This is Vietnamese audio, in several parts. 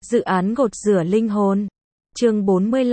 Dự án gột rửa linh hồn. Chương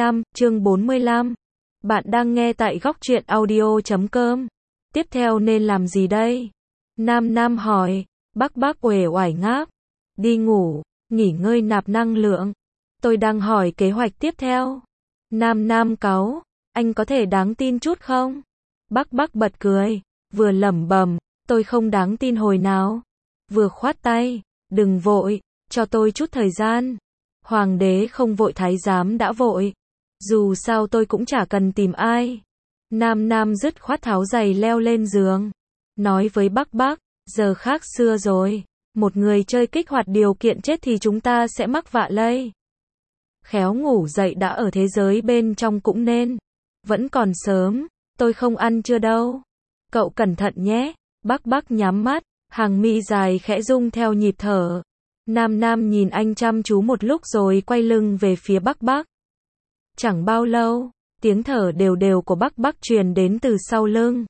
45. Bạn đang nghe tại góc truyện audio.com. Tiếp theo nên làm gì đây? Nam hỏi. Bắc uể oải ngáp. Đi ngủ, nghỉ ngơi nạp năng lượng. Tôi đang hỏi kế hoạch tiếp theo. Nam cáu. Anh có thể đáng tin chút không? Bắc bật cười, vừa lẩm bẩm, tôi không đáng tin hồi nào. Vừa khoát tay, đừng vội, cho tôi chút thời gian. Hoàng đế không vội thái giám đã vội. Dù sao tôi cũng chả cần tìm ai. Nam dứt khoát tháo giày leo lên giường. Nói với Bắc, giờ khác xưa rồi. Một người chơi kích hoạt điều kiện chết thì chúng ta sẽ mắc vạ lây. Khéo ngủ dậy đã ở thế giới bên trong cũng nên. Vẫn còn sớm, tôi không ăn trưa đâu. Cậu cẩn thận nhé. Bắc nhắm mắt, hàng mi dài khẽ rung theo nhịp thở. Nam nhìn anh chăm chú một lúc rồi quay lưng về phía Bắc. Chẳng bao lâu, tiếng thở đều của Bắc truyền đến từ sau lưng.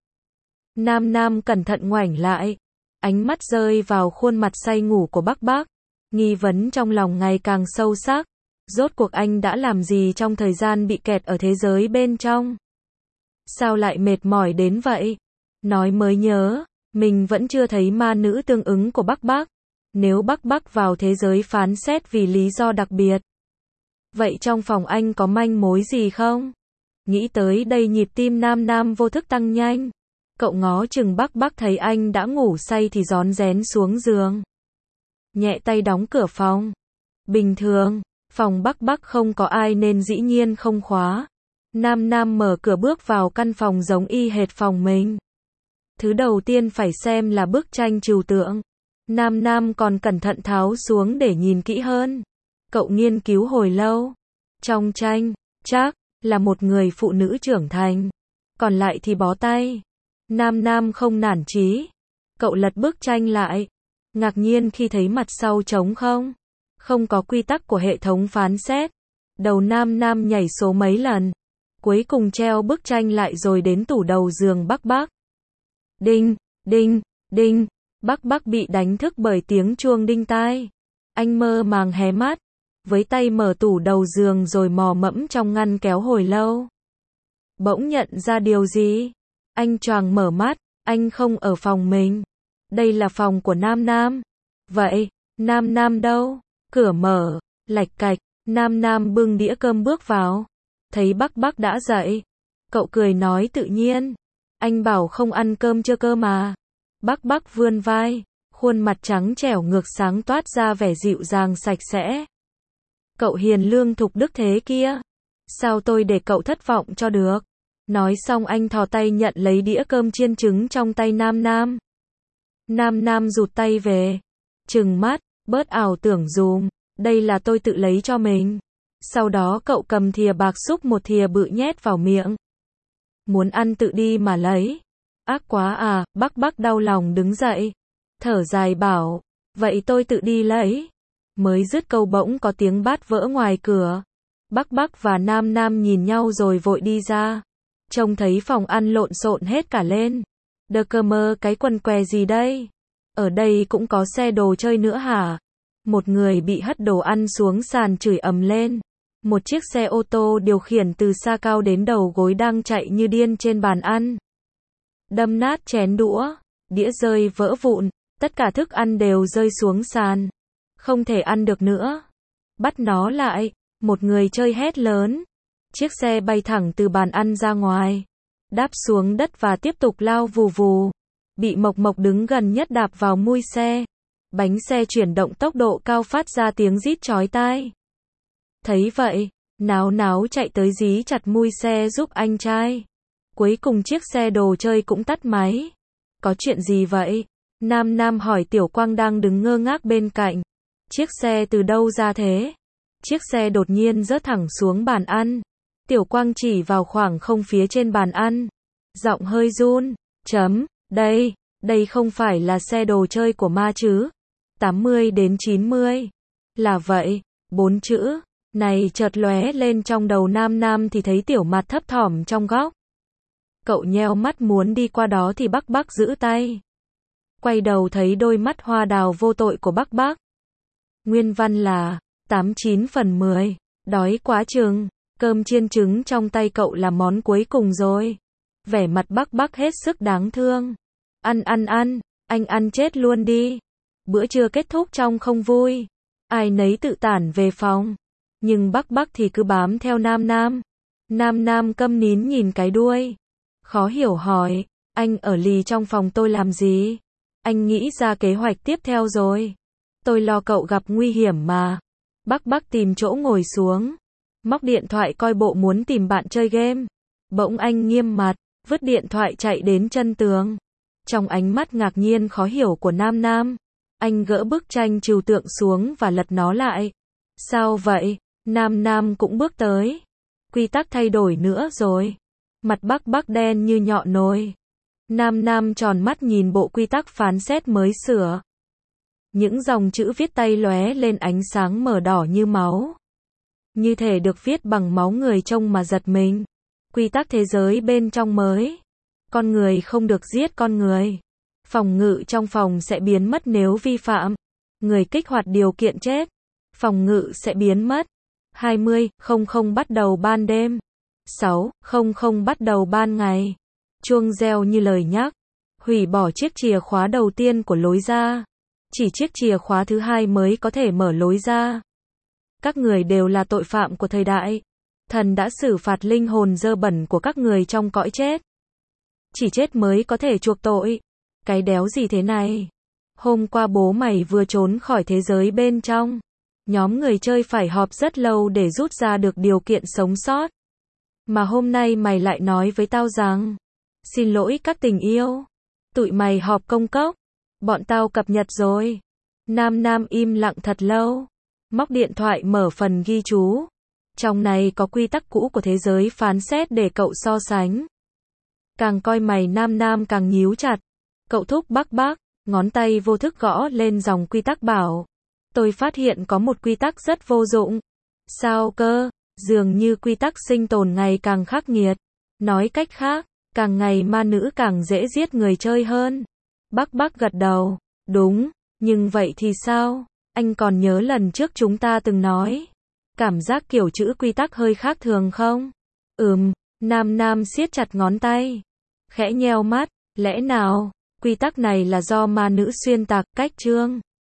Nam cẩn thận ngoảnh lại, ánh mắt rơi vào khuôn mặt say ngủ của Bắc. Nghi vấn trong lòng ngày càng sâu sắc. Rốt cuộc anh đã làm gì trong thời gian bị kẹt ở thế giới bên trong? Sao lại mệt mỏi đến vậy? Nói mới nhớ, mình vẫn chưa thấy ma nữ tương ứng của Bắc. Nếu Bắc vào thế giới phán xét vì lý do đặc biệt, vậy trong phòng anh có manh mối gì không? Nghĩ tới đây nhịp tim Nam vô thức tăng nhanh. Cậu ngó chừng Bắc thấy anh đã ngủ say thì rón rén xuống giường. Nhẹ tay đóng cửa phòng. Bình thường, phòng Bắc không có ai nên dĩ nhiên không khóa. Nam mở cửa bước vào căn phòng giống y hệt phòng mình. Thứ đầu tiên phải xem là bức tranh trừu tượng. Nam còn cẩn thận tháo xuống để nhìn kỹ hơn. Cậu nghiên cứu hồi lâu. Trong tranh, chắc là một người phụ nữ trưởng thành. Còn lại thì bó tay. Nam không nản chí. Cậu lật bức tranh lại. Ngạc nhiên khi thấy mặt sau trống không. Không có quy tắc của hệ thống phán xét. Đầu Nam nhảy số mấy lần. Cuối cùng treo bức tranh lại rồi đến tủ đầu giường Bắc. Đinh. Bắc bị đánh thức bởi tiếng chuông đinh tai. Anh mơ màng hé mắt, với tay mở tủ đầu giường rồi mò mẫm trong ngăn kéo hồi lâu. Bỗng nhận ra điều gì? Anh choàng mở mắt, anh không ở phòng mình. Đây là phòng của Nam. Vậy, Nam đâu? Cửa mở, lạch cạch, Nam bưng đĩa cơm bước vào. Thấy Bắc đã dậy. Cậu cười nói tự nhiên. Anh bảo không ăn cơm chưa cơ mà. Bắc vươn vai, khuôn mặt trắng trẻo ngược sáng toát ra vẻ dịu dàng sạch sẽ. Cậu hiền lương thục đức thế kia. Sao tôi để cậu thất vọng cho được? Nói xong anh thò tay nhận lấy đĩa cơm chiên trứng trong tay Nam. Nam rụt tay về. Trừng mắt, bớt ảo tưởng dùm. Đây là tôi tự lấy cho mình. Sau đó cậu cầm thìa bạc xúc một thìa bự nhét vào miệng. Muốn ăn tự đi mà lấy. Ác quá à, Bắc đau lòng đứng dậy. Thở dài bảo, vậy tôi tự đi lấy. Mới dứt câu bỗng có tiếng bát vỡ ngoài cửa. Bắc và Nam nhìn nhau rồi vội đi ra. Trông thấy phòng ăn lộn xộn hết cả lên. Đơ cơ mơ cái quần què gì đây? Ở đây cũng có xe đồ chơi nữa hả? Một người bị hất đồ ăn xuống sàn chửi ầm lên. Một chiếc xe ô tô điều khiển từ xa cao đến đầu gối đang chạy như điên trên bàn ăn. Đâm nát chén đũa, đĩa rơi vỡ vụn, tất cả thức ăn đều rơi xuống sàn. Không thể ăn được nữa. Bắt nó lại, một người chơi hét lớn. Chiếc xe bay thẳng từ bàn ăn ra ngoài. Đáp xuống đất và tiếp tục lao vù vù. Bị Mộc đứng gần nhất đạp vào mui xe. Bánh xe chuyển động tốc độ cao phát ra tiếng rít chói tai. Thấy vậy, náo chạy tới dí chặt mui xe giúp anh trai. Cuối cùng chiếc xe đồ chơi cũng tắt máy. Có chuyện gì vậy? Nam hỏi Tiểu Quang đang đứng ngơ ngác bên cạnh. Chiếc xe từ đâu ra thế? Chiếc xe đột nhiên rớt thẳng xuống bàn ăn. Tiểu Quang chỉ vào khoảng không phía trên bàn ăn. Giọng hơi run. Đây không phải là xe đồ chơi của ma chứ? 80 đến 90. Là vậy, 4 chữ. Này chợt lóe lên trong đầu Nam thì thấy Tiểu Mặt thấp thỏm trong góc. Cậu nheo mắt muốn đi qua đó thì Bắc giữ tay. Quay đầu thấy đôi mắt hoa đào vô tội của Bắc. Nguyên văn là, 89 phần 10. Đói quá chừng. Cơm chiên trứng trong tay cậu là món cuối cùng rồi. Vẻ mặt Bắc Bắc hết sức đáng thương. Ăn, anh ăn chết luôn đi. Bữa trưa kết thúc trong không vui. Ai nấy tự tản về phòng. Nhưng Bắc Bắc thì cứ bám theo Nam Nam. Nam Nam câm nín nhìn cái đuôi. Khó hiểu hỏi, anh ở lì trong phòng tôi làm gì? Anh nghĩ ra kế hoạch tiếp theo rồi. Tôi lo cậu gặp nguy hiểm mà. Bắc Bắc tìm chỗ ngồi xuống. Móc điện thoại coi bộ muốn tìm bạn chơi game. Bỗng anh nghiêm mặt, vứt điện thoại chạy đến chân tường. Trong ánh mắt ngạc nhiên khó hiểu của Nam Nam, anh gỡ bức tranh trừu tượng xuống và lật nó lại. Sao vậy? Nam Nam cũng bước tới. Quy tắc thay đổi nữa rồi. Mặt Bắc Bắc đen như nhọn nồi. Nam Nam tròn mắt nhìn bộ quy tắc phán xét mới sửa. Những dòng chữ viết tay lóe lên ánh sáng mờ đỏ như máu. Như thể được viết bằng máu người trông mà giật mình. Quy tắc thế giới bên trong mới. Con người không được giết con người. Phòng ngự trong phòng sẽ biến mất nếu vi phạm. Người kích hoạt điều kiện chết. Phòng ngự sẽ biến mất. 20:00 bắt đầu ban đêm. 6:00 bắt đầu ban ngày. Chuông reo như lời nhắc. Hủy bỏ chiếc chìa khóa đầu tiên của lối ra. Chỉ chiếc chìa khóa thứ hai mới có thể mở lối ra. Các người đều là tội phạm của thời đại. Thần đã xử phạt linh hồn dơ bẩn của các người trong cõi chết. Chỉ chết mới có thể chuộc tội. Cái đéo gì thế này? Hôm qua bố mày vừa trốn khỏi thế giới bên trong. Nhóm người chơi phải họp rất lâu để rút ra được điều kiện sống sót. Mà hôm nay mày lại nói với tao rằng, xin lỗi các tình yêu. Tụi mày họp công cốc. Bọn tao cập nhật rồi. Nam Nam im lặng thật lâu. Móc điện thoại mở phần ghi chú. Trong này có quy tắc cũ của thế giới phán xét để cậu so sánh. Càng coi mày Nam Nam càng nhíu chặt. Cậu thúc Bắc Bắc, ngón tay vô thức gõ lên dòng quy tắc bảo. Tôi phát hiện có một quy tắc rất vô dụng. Sao cơ? Dường như quy tắc sinh tồn ngày càng khắc nghiệt. Nói cách khác, càng ngày ma nữ càng dễ giết người chơi hơn. Bắc Bắc gật đầu. Đúng, nhưng vậy thì sao? Anh còn nhớ lần trước chúng ta từng nói. Cảm giác kiểu chữ quy tắc hơi khác thường không? Nam Nam siết chặt ngón tay. Khẽ nheo mắt, lẽ nào, quy tắc này là do ma nữ xuyên tạc cách chương.